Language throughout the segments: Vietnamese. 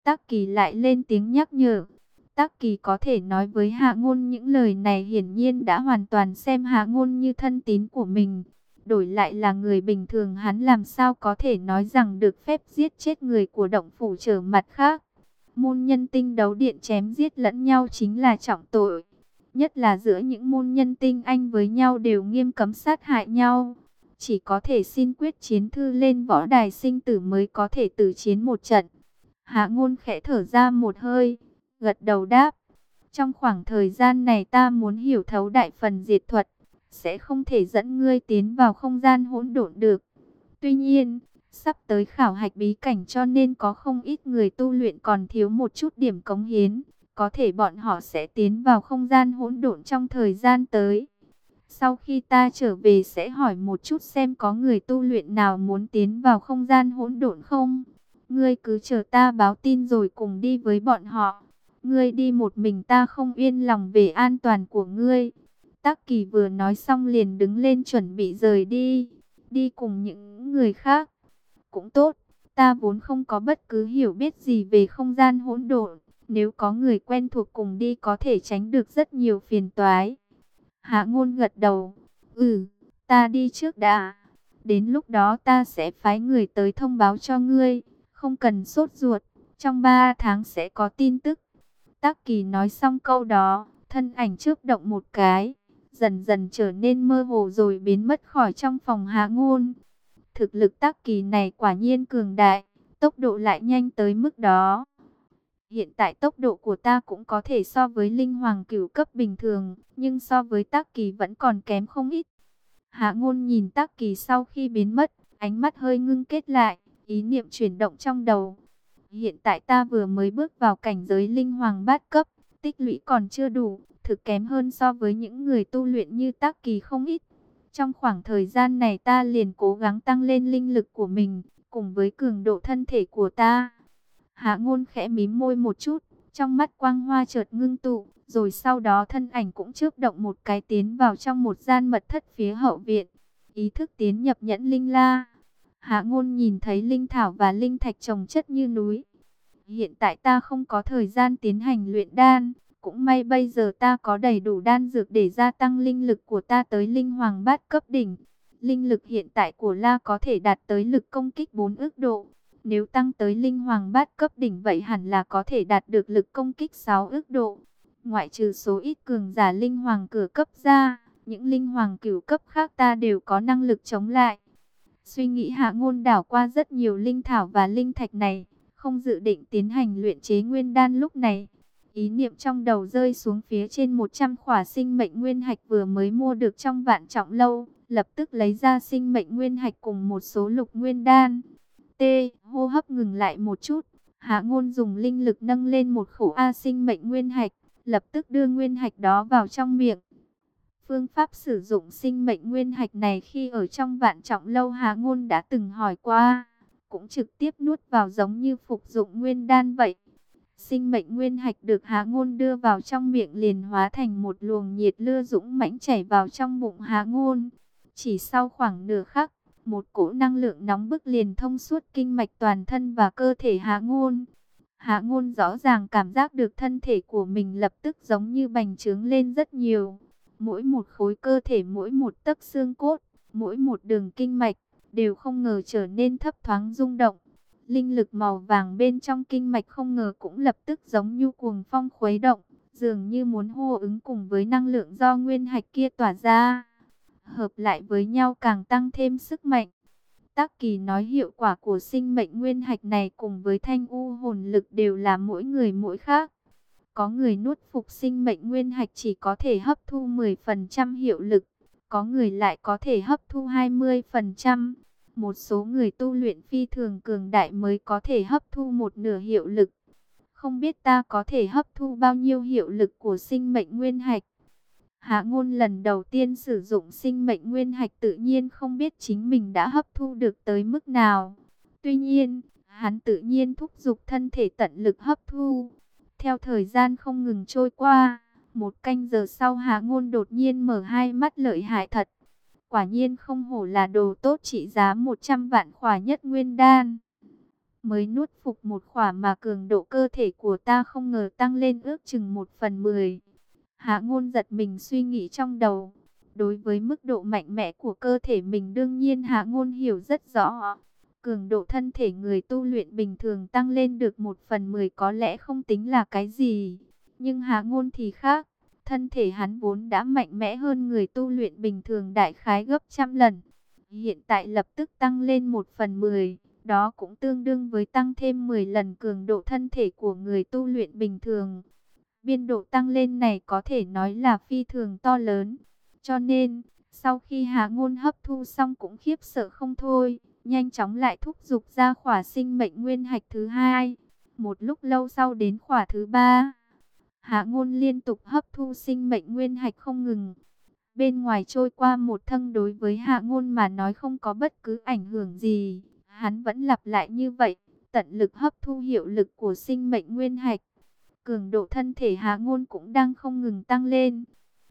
Tắc Kỳ lại lên tiếng nhắc nhở. Tắc Kỳ có thể nói với Hạ Ngôn những lời này hiển nhiên đã hoàn toàn xem Hạ Ngôn như thân tín của mình. Đổi lại là người bình thường hắn làm sao có thể nói rằng được phép giết chết người của động phủ trở mặt khác. Môn nhân tinh đấu điện chém giết lẫn nhau chính là trọng tội. Nhất là giữa những môn nhân tinh anh với nhau đều nghiêm cấm sát hại nhau. Chỉ có thể xin quyết chiến thư lên võ đài sinh tử mới có thể tử chiến một trận. Hạ Ngôn khẽ thở ra một hơi, gật đầu đáp. Trong khoảng thời gian này ta muốn hiểu thấu đại phần diệt thuật, sẽ không thể dẫn ngươi tiến vào không gian hỗn độn được. Tuy nhiên, sắp tới khảo hạch bí cảnh cho nên có không ít người tu luyện còn thiếu một chút điểm cống hiến. Có thể bọn họ sẽ tiến vào không gian hỗn độn trong thời gian tới. Sau khi ta trở về sẽ hỏi một chút xem có người tu luyện nào muốn tiến vào không gian hỗn độn không. Ngươi cứ chờ ta báo tin rồi cùng đi với bọn họ. Ngươi đi một mình ta không yên lòng về an toàn của ngươi. Tắc Kỳ vừa nói xong liền đứng lên chuẩn bị rời đi. Đi cùng những người khác. Cũng tốt, ta vốn không có bất cứ hiểu biết gì về không gian hỗn độn. Nếu có người quen thuộc cùng đi có thể tránh được rất nhiều phiền toái. Hạ Ngôn gật đầu. Ta đi trước đã. Đến lúc đó ta sẽ phái người tới thông báo cho ngươi. Không cần sốt ruột. Trong 3 tháng sẽ có tin tức. Tắc Kỳ nói xong câu đó, thân ảnh chớp động một cái, dần dần trở nên mơ hồ rồi biến mất khỏi trong phòng Hạ Ngôn. Thực lực Tắc Kỳ này quả nhiên cường đại, tốc độ lại nhanh tới mức đó. Hiện tại tốc độ của ta cũng có thể so với linh hoàng cửu cấp bình thường, nhưng so với Tắc Kỳ vẫn còn kém không ít. Hạ Ngôn nhìn Tắc Kỳ sau khi biến mất, ánh mắt hơi ngưng kết lại, ý niệm chuyển động trong đầu. Hiện tại ta vừa mới bước vào cảnh giới linh hoàng bát cấp, tích lũy còn chưa đủ, thực kém hơn so với những người tu luyện như Tắc Kỳ không ít. Trong khoảng thời gian này ta liền cố gắng tăng lên linh lực của mình, cùng với cường độ thân thể của ta. Hạ Ngôn khẽ mím môi một chút, trong mắt quang hoa chợt ngưng tụ, rồi sau đó thân ảnh cũng chớp động một cái tiến vào trong một gian mật thất phía hậu viện. Ý thức tiến nhập nhẫn linh la. Hạ Ngôn nhìn thấy linh thảo và linh thạch chồng chất như núi. Hiện tại ta không có thời gian tiến hành luyện đan, cũng may bây giờ ta có đầy đủ đan dược để gia tăng linh lực của ta tới linh hoàng bát cấp đỉnh. Linh lực hiện tại của La có thể đạt tới lực công kích 4 ức độ. Nếu tăng tới linh hoàng bát cấp đỉnh vậy hẳn là có thể đạt được lực công kích 6 ức độ. Ngoại trừ số ít cường giả linh hoàng cửa cấp ra, những linh hoàng cửu cấp khác ta đều có năng lực chống lại. Suy nghĩ Hạ Ngôn đảo qua rất nhiều linh thảo và linh thạch này, không dự định tiến hành luyện chế nguyên đan lúc này. Ý niệm trong đầu rơi xuống phía trên 100 khỏa sinh mệnh nguyên hạch vừa mới mua được trong Vạn Trọng Lâu, lập tức lấy ra sinh mệnh nguyên hạch cùng một số lục nguyên đan. Hô hấp ngừng lại một chút, Hạ Ngôn dùng linh lực nâng lên một khẩu A sinh mệnh nguyên hạch, lập tức đưa nguyên hạch đó vào trong miệng. Phương pháp sử dụng sinh mệnh nguyên hạch này khi ở trong Vạn Trọng Lâu Hạ Ngôn đã từng hỏi qua, cũng trực tiếp nuốt vào giống như phục dụng nguyên đan vậy. Sinh mệnh nguyên hạch được Hạ Ngôn đưa vào trong miệng liền hóa thành một luồng nhiệt lưa dũng mãnh chảy vào trong bụng Hạ Ngôn. Chỉ sau khoảng nửa khắc, một cỗ năng lượng nóng bức liền thông suốt kinh mạch toàn thân và cơ thể Hạ Ngôn. Hạ Ngôn rõ ràng cảm giác được thân thể của mình lập tức giống như bành trướng lên rất nhiều. Mỗi một khối cơ thể, mỗi một tấc xương cốt, mỗi một đường kinh mạch đều không ngờ trở nên thấp thoáng rung động. Linh lực màu vàng bên trong kinh mạch không ngờ cũng lập tức giống như cuồng phong khuấy động, dường như muốn hô ứng cùng với năng lượng do nguyên hạch kia tỏa ra. Hợp lại với nhau càng tăng thêm sức mạnh. Tắc Kỳ nói hiệu quả của sinh mệnh nguyên hạch này cùng với thanh u hồn lực đều là mỗi người mỗi khác. Có người nuốt phục sinh mệnh nguyên hạch chỉ có thể hấp thu 10% hiệu lực, có người lại có thể hấp thu 20%. Một số người tu luyện phi thường cường đại mới có thể hấp thu một nửa hiệu lực. Không biết ta có thể hấp thu bao nhiêu hiệu lực của sinh mệnh nguyên hạch. Hạ Ngôn lần đầu tiên sử dụng sinh mệnh nguyên hạch tự nhiên không biết chính mình đã hấp thu được tới mức nào. Tuy nhiên, hắn tự nhiên thúc giục thân thể tận lực hấp thu. Theo thời gian không ngừng trôi qua, 1 canh giờ sau Hạ Ngôn đột nhiên mở hai mắt lợi hại thật. Quả nhiên không hổ là đồ tốt trị giá 100 vạn khỏa nhất nguyên đan. Mới nuốt phục một khỏa mà cường độ cơ thể của ta không ngờ tăng lên ước chừng 1/10. Hạ Ngôn giật mình suy nghĩ trong đầu. Đối với mức độ mạnh mẽ của cơ thể mình đương nhiên Hạ Ngôn hiểu rất rõ. Cường độ thân thể người tu luyện bình thường tăng lên được 1/10 có lẽ không tính là cái gì. Nhưng Hạ Ngôn thì khác. Thân thể hắn vốn đã mạnh mẽ hơn người tu luyện bình thường đại khái gấp trăm lần. Hiện tại lập tức tăng lên 1/10. Đó cũng tương đương với tăng thêm 10 lần cường độ thân thể của người tu luyện bình thường. Biên độ tăng lên này có thể nói là phi thường to lớn. Cho nên, sau khi Hạ Ngôn hấp thu xong cũng khiếp sợ không thôi, nhanh chóng lại thúc giục ra khỏa sinh mệnh nguyên hạch thứ hai. Một lúc lâu sau đến khỏa thứ ba, Hạ Ngôn liên tục hấp thu sinh mệnh nguyên hạch không ngừng. Bên ngoài trôi qua một thân đối với Hạ Ngôn mà nói không có bất cứ ảnh hưởng gì. Hắn vẫn lặp lại như vậy, tận lực hấp thu hiệu lực của sinh mệnh nguyên hạch. Cường độ thân thể Hạ Ngôn cũng đang không ngừng tăng lên.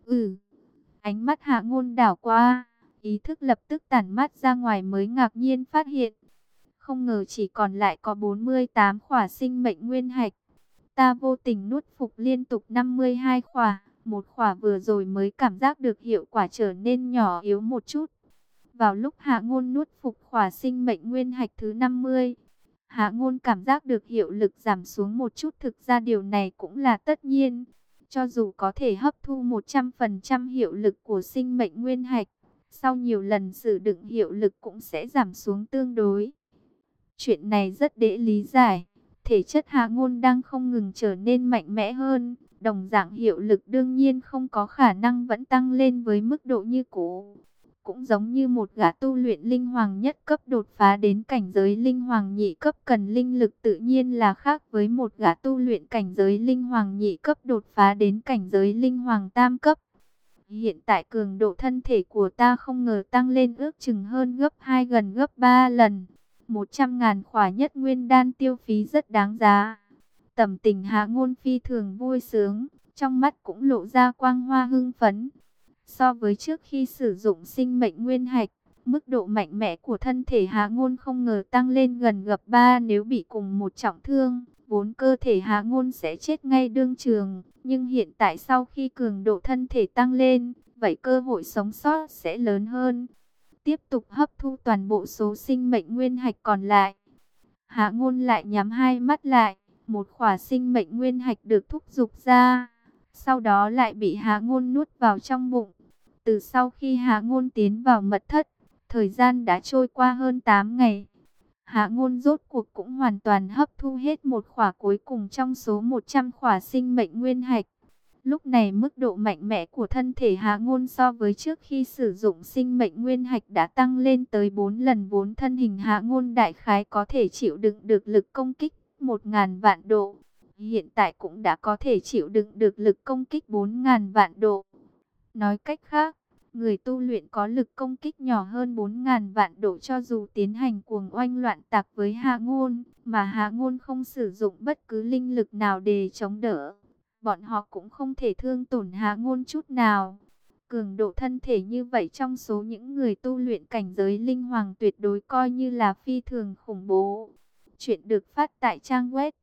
Ánh mắt Hạ Ngôn đảo qua, ý thức lập tức tản mát ra ngoài mới ngạc nhiên phát hiện. Không ngờ chỉ còn lại có 48 khỏa sinh mệnh nguyên hạch. Ta vô tình nuốt phục liên tục 52 khỏa. Một khỏa vừa rồi mới cảm giác được hiệu quả trở nên nhỏ yếu một chút. Vào lúc Hạ Ngôn nuốt phục khỏa sinh mệnh nguyên hạch thứ 50, Hạ Ngôn cảm giác được hiệu lực giảm xuống một chút. Thực ra điều này cũng là tất nhiên. Cho dù có thể hấp thu 100% hiệu lực của sinh mệnh nguyên hạch, sau nhiều lần sử dụng hiệu lực cũng sẽ giảm xuống tương đối. Chuyện này rất dễ lý giải. Thể chất Hạ Ngôn đang không ngừng trở nên mạnh mẽ hơn. Đồng dạng hiệu lực đương nhiên không có khả năng vẫn tăng lên với mức độ như cũ. Cũng giống như một gã tu luyện linh hoàng nhất cấp đột phá đến cảnh giới linh hoàng nhị cấp cần linh lực tự nhiên là khác với một gã tu luyện cảnh giới linh hoàng nhị cấp đột phá đến cảnh giới linh hoàng tam cấp. Hiện tại cường độ thân thể của ta không ngờ tăng lên ước chừng hơn gấp 2 gần gấp 3 lần. 100.000 khỏa nhất nguyên đan tiêu phí rất đáng giá. Tâm tình Hạ Ngôn phi thường vui sướng, trong mắt cũng lộ ra quang hoa hưng phấn. So với trước khi sử dụng sinh mệnh nguyên hạch, mức độ mạnh mẽ của thân thể Hạ Ngôn không ngờ tăng lên gần gấp 3. Nếu bị cùng một trọng thương, vốn cơ thể Hạ Ngôn sẽ chết ngay đương trường. Nhưng hiện tại sau khi cường độ thân thể tăng lên, vậy cơ hội sống sót sẽ lớn hơn. Tiếp tục hấp thu toàn bộ số sinh mệnh nguyên hạch còn lại. Hạ Ngôn lại nhắm hai mắt lại, một khỏa sinh mệnh nguyên hạch được thúc giục ra. Sau đó lại bị Hạ Ngôn nuốt vào trong bụng. Từ sau khi Hạ Ngôn tiến vào mật thất, thời gian đã trôi qua hơn 8 ngày. Hạ Ngôn rốt cuộc cũng hoàn toàn hấp thu hết một khỏa cuối cùng trong số 100 khỏa sinh mệnh nguyên hạch. Lúc này mức độ mạnh mẽ của thân thể Hạ Ngôn so với trước khi sử dụng sinh mệnh nguyên hạch đã tăng lên tới 4 lần. Vốn thân hình Hạ Ngôn đại khái có thể chịu đựng được lực công kích 1.000 vạn độ. Hiện tại cũng đã có thể chịu đựng được lực công kích 4.000 vạn độ. Nói cách khác, người tu luyện có lực công kích nhỏ hơn 4.000 vạn độ cho dù tiến hành cuồng oanh loạn tạc với Hạ Ngôn, mà Hạ Ngôn không sử dụng bất cứ linh lực nào để chống đỡ, bọn họ cũng không thể thương tổn Hạ Ngôn chút nào. Cường độ thân thể như vậy trong số những người tu luyện cảnh giới linh hoàng tuyệt đối coi như là phi thường khủng bố. Chuyện được phát tại trang web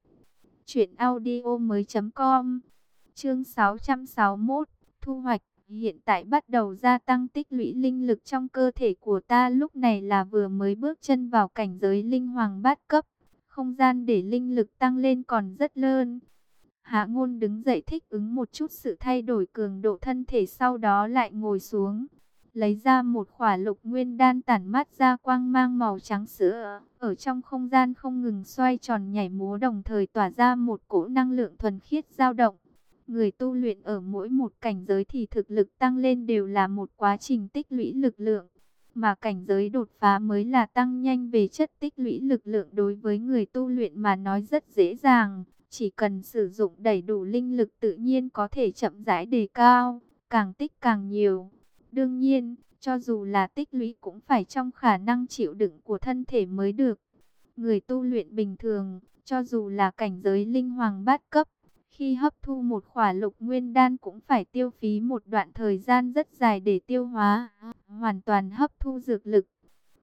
truyệnaudiomoi.com. Chương 661, thu hoạch. Hiện tại bắt đầu gia tăng tích lũy linh lực trong cơ thể của ta, lúc này là vừa mới bước chân vào cảnh giới linh hoàng bát cấp. Không gian để linh lực tăng lên còn rất lớn. Hạ Ngôn đứng dậy thích ứng một chút sự thay đổi cường độ thân thể, sau đó lại ngồi xuống. Lấy ra một khỏa lục nguyên đan tản mát ra quang mang màu trắng sữa. Ở trong không gian không ngừng xoay tròn nhảy múa, đồng thời tỏa ra một cỗ năng lượng thuần khiết dao động. Người tu luyện ở mỗi một cảnh giới thì thực lực tăng lên đều là một quá trình tích lũy lực lượng. Mà cảnh giới đột phá mới là tăng nhanh về chất tích lũy lực lượng. Đối với người tu luyện mà nói rất dễ dàng. Chỉ cần sử dụng đầy đủ linh lực tự nhiên có thể chậm rãi đề cao, càng tích càng nhiều. Đương nhiên, cho dù là tích lũy cũng phải trong khả năng chịu đựng của thân thể mới được. Người tu luyện bình thường, cho dù là cảnh giới linh hoàng bát cấp, khi hấp thu một khỏa lục nguyên đan cũng phải tiêu phí một đoạn thời gian rất dài để tiêu hóa, hoàn toàn hấp thu dược lực.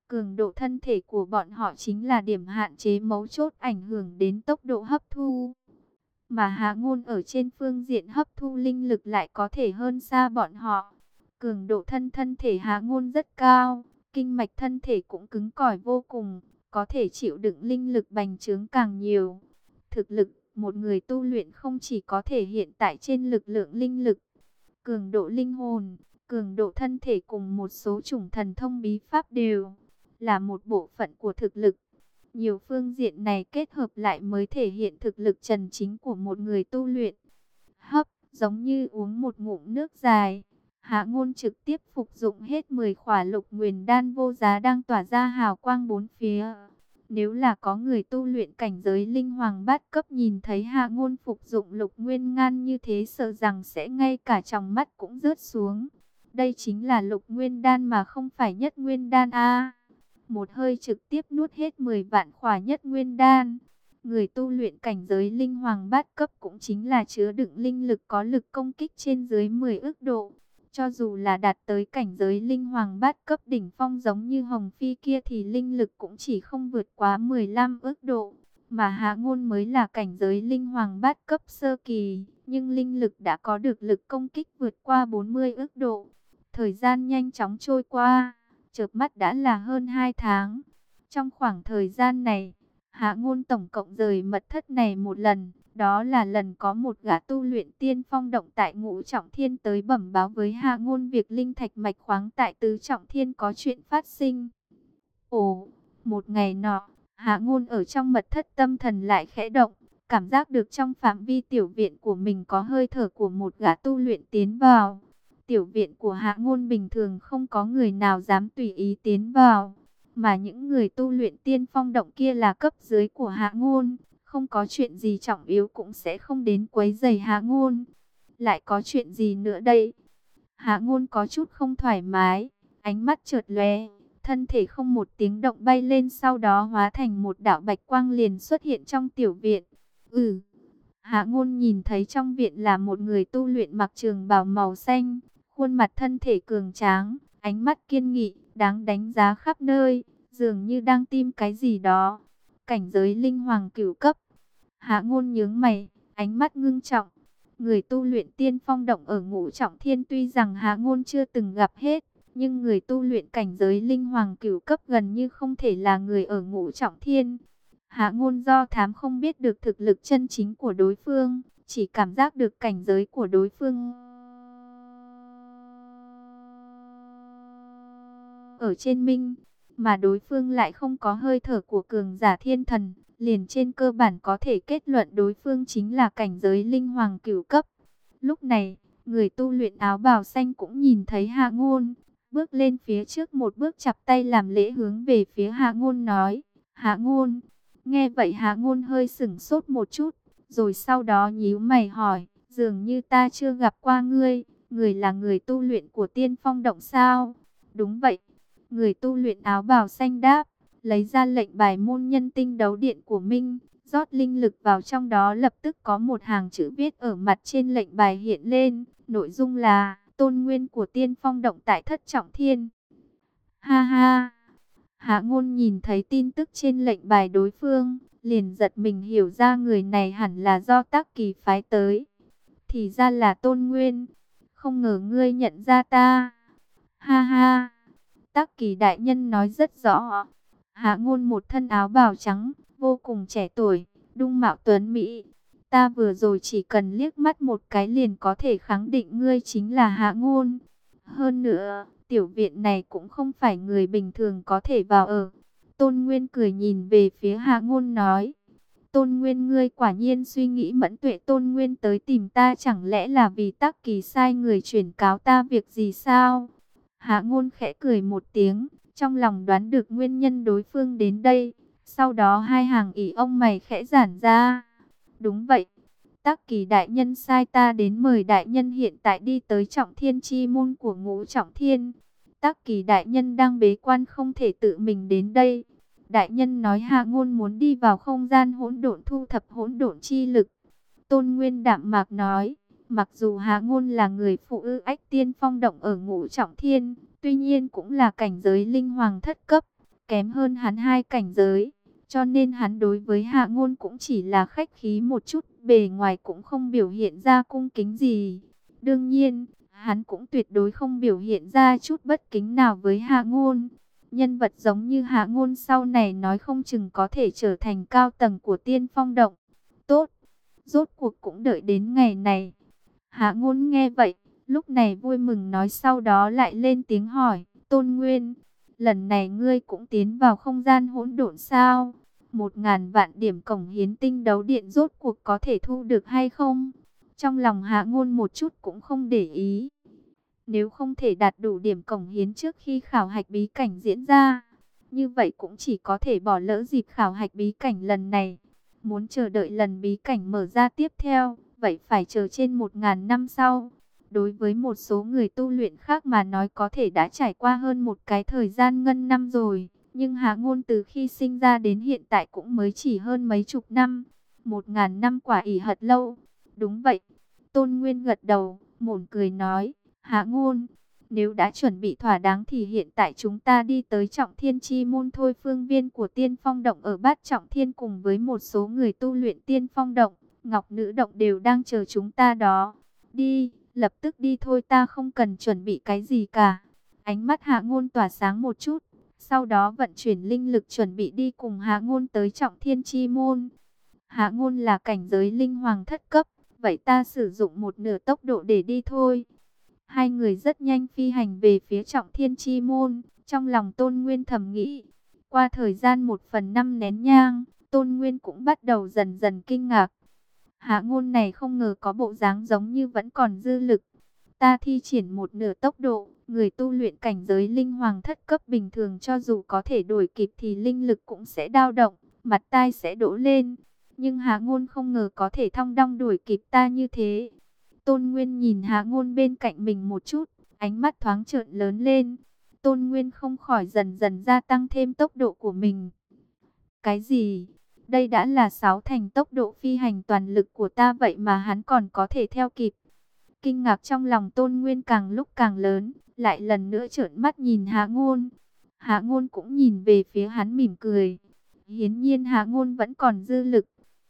Cường độ thân thể của bọn họ chính là điểm hạn chế mấu chốt ảnh hưởng đến tốc độ hấp thu. Mà Hạ Ngôn ở trên phương diện hấp thu linh lực lại có thể hơn xa bọn họ. Cường độ thân thể Hạ Ngôn rất cao, kinh mạch thân thể cũng cứng cỏi vô cùng, có thể chịu đựng linh lực bành trướng càng nhiều. Thực lực, một người tu luyện không chỉ có thể hiện tại trên lực lượng linh lực, cường độ linh hồn, cường độ thân thể cùng một số chủng thần thông bí pháp đều là một bộ phận của thực lực. Nhiều phương diện này kết hợp lại mới thể hiện thực lực chân chính của một người tu luyện. Hấp, giống như uống một ngụm nước dài. Hạ Ngôn trực tiếp phục dụng hết 10 khỏa Lục Nguyền đan vô giá đang tỏa ra hào quang bốn phía. Nếu là có người tu luyện cảnh giới linh hoàng bát cấp nhìn thấy Hạ Ngôn phục dụng Lục Nguyên Ngan như thế, sợ rằng sẽ ngay cả tròng mắt cũng rớt xuống. Đây chính là Lục Nguyên đan mà không phải Nhất Nguyên đan a. Một hơi trực tiếp nuốt hết 10 vạn khỏa Nhất Nguyên đan. Người tu luyện cảnh giới linh hoàng bát cấp cũng chính là chứa đựng linh lực có lực công kích trên dưới 10 ức độ. Cho dù là đạt tới cảnh giới linh hoàng bát cấp đỉnh phong giống như Hồng Phi kia thì linh lực cũng chỉ không vượt quá 15 ức độ. Mà Hạ Ngôn mới là cảnh giới linh hoàng bát cấp sơ kỳ, nhưng linh lực đã có được lực công kích vượt qua 40 ức độ. Thời gian nhanh chóng trôi qua, chớp mắt đã là hơn 2 tháng. Trong khoảng thời gian này, Hạ Ngôn tổng cộng rời mật thất này một lần. Đó là lần có một gã tu luyện tiên phong động tại Ngũ Trọng Thiên tới bẩm báo với Hạ Ngôn việc linh thạch mạch khoáng tại Tứ Trọng Thiên có chuyện phát sinh. Ồ, một ngày nọ, Hạ Ngôn ở trong mật thất tâm thần lại khẽ động, cảm giác được trong phạm vi tiểu viện của mình có hơi thở của một gã tu luyện tiến vào. Tiểu viện của Hạ Ngôn bình thường không có người nào dám tùy ý tiến vào, mà những người tu luyện tiên phong động kia là cấp dưới của Hạ Ngôn. Không có chuyện gì trọng yếu cũng sẽ không đến quấy rầy Hạ Ngôn. Lại có chuyện gì nữa đây? Hạ Ngôn có chút không thoải mái, ánh mắt chợt lóe, thân thể không một tiếng động bay lên, sau đó hóa thành một đạo bạch quang liền xuất hiện trong tiểu viện. Hạ Ngôn nhìn thấy trong viện là một người tu luyện mặc trường bào màu xanh, khuôn mặt thân thể cường tráng, ánh mắt kiên nghị, đáng đánh giá khắp nơi, dường như đang tìm cái gì đó. Cảnh giới linh hoàng cửu cấp. Hạ Ngôn nhướng mày, ánh mắt ngưng trọng. Người tu luyện tiên phong động ở Ngũ Trọng Thiên tuy rằng Hạ Ngôn chưa từng gặp hết, nhưng người tu luyện cảnh giới linh hoàng cửu cấp gần như không thể là người ở Ngũ Trọng Thiên. Hạ Ngôn do thám không biết được thực lực chân chính của đối phương, chỉ cảm giác được cảnh giới của đối phương ở trên minh, mà đối phương lại không có hơi thở của cường giả thiên thần, liền trên cơ bản có thể kết luận đối phương chính là cảnh giới linh hoàng cửu cấp. Lúc này, người tu luyện áo bào xanh cũng nhìn thấy Hạ Ngôn, bước lên phía trước một bước chắp tay làm lễ hướng về phía Hạ Ngôn nói: "Hạ Ngôn." Nghe vậy Hạ Ngôn hơi sững sốt một chút, rồi sau đó nhíu mày hỏi: "Dường như ta chưa gặp qua ngươi, người là người tu luyện của Tiên Phong động sao?" "Đúng vậy." Người tu luyện áo bào xanh đáp, lấy ra lệnh bài môn nhân tinh đấu điện của Minh, rót linh lực vào trong đó, lập tức có một hàng chữ viết ở mặt trên lệnh bài hiện lên, nội dung là: tôn nguyên của Tiên Phong động tại Thất Trọng Thiên. Ha ha! Hạ Ngôn nhìn thấy tin tức trên lệnh bài đối phương, liền giật mình, hiểu ra người này hẳn là do Tắc Kỳ phái tới. Thì ra là Tôn Nguyên, không ngờ ngươi nhận ra ta. Ha ha! Tắc Kỳ đại nhân nói rất rõ. Hạ Ngôn một thân áo bào trắng, vô cùng trẻ tuổi, dung mạo tuấn mỹ. Ta vừa rồi chỉ cần liếc mắt một cái liền có thể khẳng định ngươi chính là Hạ Ngôn. Hơn nữa, tiểu viện này cũng không phải người bình thường có thể vào ở. Tôn Nguyên cười nhìn về phía Hạ Ngôn nói: Tôn Nguyên, ngươi quả nhiên suy nghĩ mẫn tuệ. Tôn Nguyên tới tìm ta chẳng lẽ là vì Tắc Kỳ sai người chuyển cáo ta việc gì sao? Hạ Ngôn khẽ cười một tiếng, trong lòng đoán được nguyên nhân đối phương đến đây. Sau đó hai hàng ỉ ông mày khẽ giãn ra. Đúng vậy, Tắc Kỳ đại nhân sai ta đến mời đại nhân hiện tại đi tới Trọng Thiên chi môn của Ngũ Trọng Thiên. Tắc Kỳ đại nhân đang bế quan không thể tự mình đến đây. Đại nhân nói Hạ Ngôn muốn đi vào không gian hỗn độn thu thập hỗn độn chi lực. Tôn Nguyên đạm mạc nói, mặc dù Hạ Ngôn là người phụ ư ách Tiên Phong động ở Ngũ Trọng Thiên, tuy nhiên cũng là cảnh giới linh hoàng thất cấp, kém hơn hắn 2 cảnh giới. Cho nên hắn đối với Hạ Ngôn cũng chỉ là khách khí một chút, bề ngoài cũng không biểu hiện ra cung kính gì. Đương nhiên, hắn cũng tuyệt đối không biểu hiện ra chút bất kính nào với Hạ Ngôn. Nhân vật giống như Hạ Ngôn sau này nói không chừng có thể trở thành cao tầng của Tiên Phong Động. Tốt, rốt cuộc cũng đợi đến ngày này. Hạ Ngôn nghe vậy, lúc này vui mừng nói, sau đó lại lên tiếng hỏi, Tôn Nguyên, lần này ngươi cũng tiến vào không gian hỗn độn sao? 1.000 vạn điểm cống hiến tinh đấu điện rốt cuộc có thể thu được hay không? Trong lòng Hạ Ngôn một chút cũng không để ý. Nếu không thể đạt đủ điểm cống hiến trước khi khảo hạch bí cảnh diễn ra, như vậy cũng chỉ có thể bỏ lỡ dịp khảo hạch bí cảnh lần này. Muốn chờ đợi lần bí cảnh mở ra tiếp theo, vậy phải chờ trên 1.000 năm sau. Đối với một số người tu luyện khác mà nói có thể đã trải qua hơn một cái thời gian ngân năm rồi. Nhưng Hạ Ngôn từ khi sinh ra đến hiện tại cũng mới chỉ hơn mấy chục năm. 1.000 năm quả ỷ hật lâu. Đúng vậy. Tôn Nguyên gật đầu, mỉm cười nói, Hạ Ngôn, nếu đã chuẩn bị thỏa đáng thì hiện tại chúng ta đi tới Trọng Thiên Chi Môn thôi. Phương viên của Tiên Phong Động ở Bát Trọng Thiên cùng với một số người tu luyện Tiên Phong Động, Ngọc Nữ Động đều đang chờ chúng ta đó. Đi, lập tức đi thôi, ta không cần chuẩn bị cái gì cả. Ánh mắt Hạ Ngôn tỏa sáng một chút, sau đó vận chuyển linh lực chuẩn bị đi cùng Hạ Ngôn tới Trọng Thiên Chi Môn. Hạ Ngôn là cảnh giới linh hoàng thất cấp, vậy ta sử dụng một nửa tốc độ để đi thôi. Hai người rất nhanh phi hành về phía Trọng Thiên Chi Môn. Trong lòng Tôn Nguyên thầm nghĩ, qua thời gian 1/5 nén nhang, Tôn Nguyên cũng bắt đầu dần dần kinh ngạc. Hạ Ngôn này không ngờ có bộ dáng giống như vẫn còn dư lực. Ta thi triển một nửa tốc độ, người tu luyện cảnh giới linh hoàng thất cấp bình thường cho dù có thể đuổi kịp thì linh lực cũng sẽ dao động, mặt tai sẽ đổ lên. Nhưng Hạ Ngôn không ngờ có thể thong dong đuổi kịp ta như thế. Tôn Nguyên nhìn Hạ Ngôn bên cạnh mình một chút, ánh mắt thoáng trợn lớn lên. Tôn Nguyên không khỏi dần dần gia tăng thêm tốc độ của mình. Cái gì? Đây đã là 6 thành tốc độ phi hành toàn lực của ta vậy mà hắn còn có thể theo kịp. Kinh ngạc trong lòng Tôn Nguyên càng lúc càng lớn, lại lần nữa trợn mắt nhìn Hạ Ngôn. Hạ Ngôn cũng nhìn về phía hắn mỉm cười. Hiển nhiên Hạ Ngôn vẫn còn dư lực.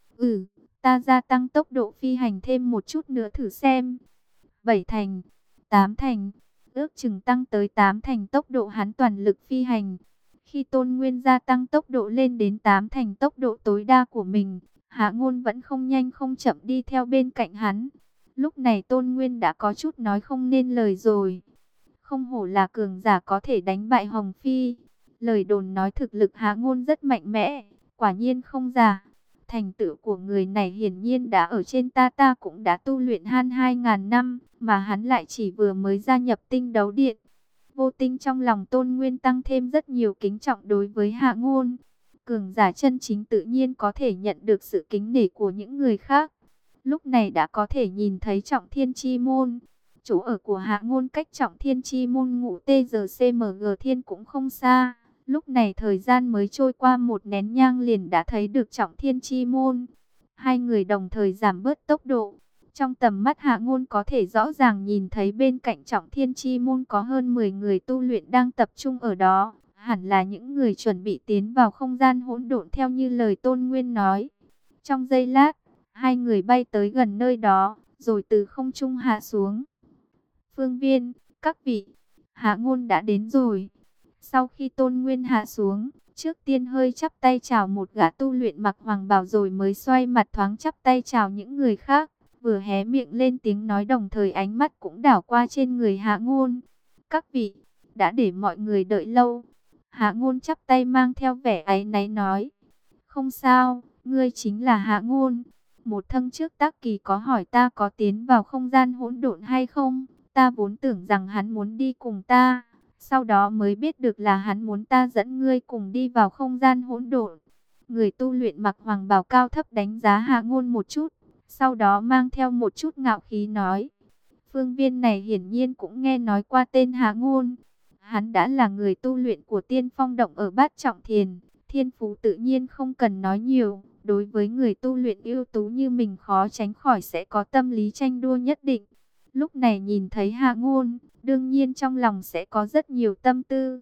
Ta gia tăng tốc độ phi hành thêm một chút nữa thử xem. 7 thành, 8 thành, ước chừng tăng tới 8 thành tốc độ hắn toàn lực phi hành. Khi Tôn Nguyên gia tăng tốc độ lên đến 8 thành tốc độ tối đa của mình, Hạ Ngôn vẫn không nhanh không chậm đi theo bên cạnh hắn. Lúc này Tôn Nguyên đã có chút nói không nên lời rồi. Không hổ là cường giả có thể đánh bại Hồng Phi. Lời đồn nói thực lực Hạ Ngôn rất mạnh mẽ, quả nhiên không giả. Thành tựu của người này hiển nhiên đã ở trên ta cũng đã tu luyện hơn 2.000 năm, mà hắn lại chỉ vừa mới gia nhập tinh đấu điện. Vô tình trong lòng Tôn Nguyên tăng thêm rất nhiều kính trọng đối với Hạ Ngôn. Cường giả chân chính tự nhiên có thể nhận được sự kính nể của những người khác. Lúc này đã có thể nhìn thấy Trọng Thiên Chi Môn. Chỗ ở của Hạ Ngôn cách Trọng Thiên Chi Môn ngụ TGCMG Thiên cũng không xa. Lúc này thời gian mới trôi qua một nén nhang liền đã thấy được Trọng Thiên Chi Môn. Hai người đồng thời giảm bớt tốc độ. Trong tầm mắt Hạ Ngôn có thể rõ ràng nhìn thấy bên cạnh Trọng Thiên Chi Môn có hơn 10 người tu luyện đang tập trung ở đó. Hẳn là những người chuẩn bị tiến vào không gian hỗn độn theo như lời Tôn Nguyên nói. Trong giây lát, hai người bay tới gần nơi đó, rồi từ không trung hạ xuống. Phương Viên, các vị, Hạ Ngôn đã đến rồi. Sau khi Tôn Nguyên hạ xuống, trước tiên hơi chắp tay chào một gã tu luyện mặc hoàng bào rồi mới xoay mặt thoáng chắp tay chào những người khác. Vừa hé miệng lên tiếng nói đồng thời ánh mắt cũng đảo qua trên người Hạ Ngôn. Các vị, đã để mọi người đợi lâu. Hạ Ngôn chắp tay mang theo vẻ áy náy nói. Không sao, ngươi chính là Hạ Ngôn. Một thân trước Tác Kỳ có hỏi ta có tiến vào không gian hỗn độn hay không. Ta vốn tưởng rằng hắn muốn đi cùng ta. Sau đó mới biết được là hắn muốn ta dẫn ngươi cùng đi vào không gian hỗn độn. Người tu luyện mặc hoàng bào cao thấp đánh giá Hạ Ngôn một chút. Sau đó mang theo một chút ngạo khí nói. Phương Viên này hiển nhiên cũng nghe nói qua tên Hạ Ngôn. Hắn đã là người tu luyện của Tiên Phong Động ở Bát Trọng Thiền. Thiên phú tự nhiên không cần nói nhiều. Đối với người tu luyện ưu tú như mình khó tránh khỏi sẽ có tâm lý tranh đua nhất định. Lúc này nhìn thấy Hạ Ngôn, đương nhiên trong lòng sẽ có rất nhiều tâm tư.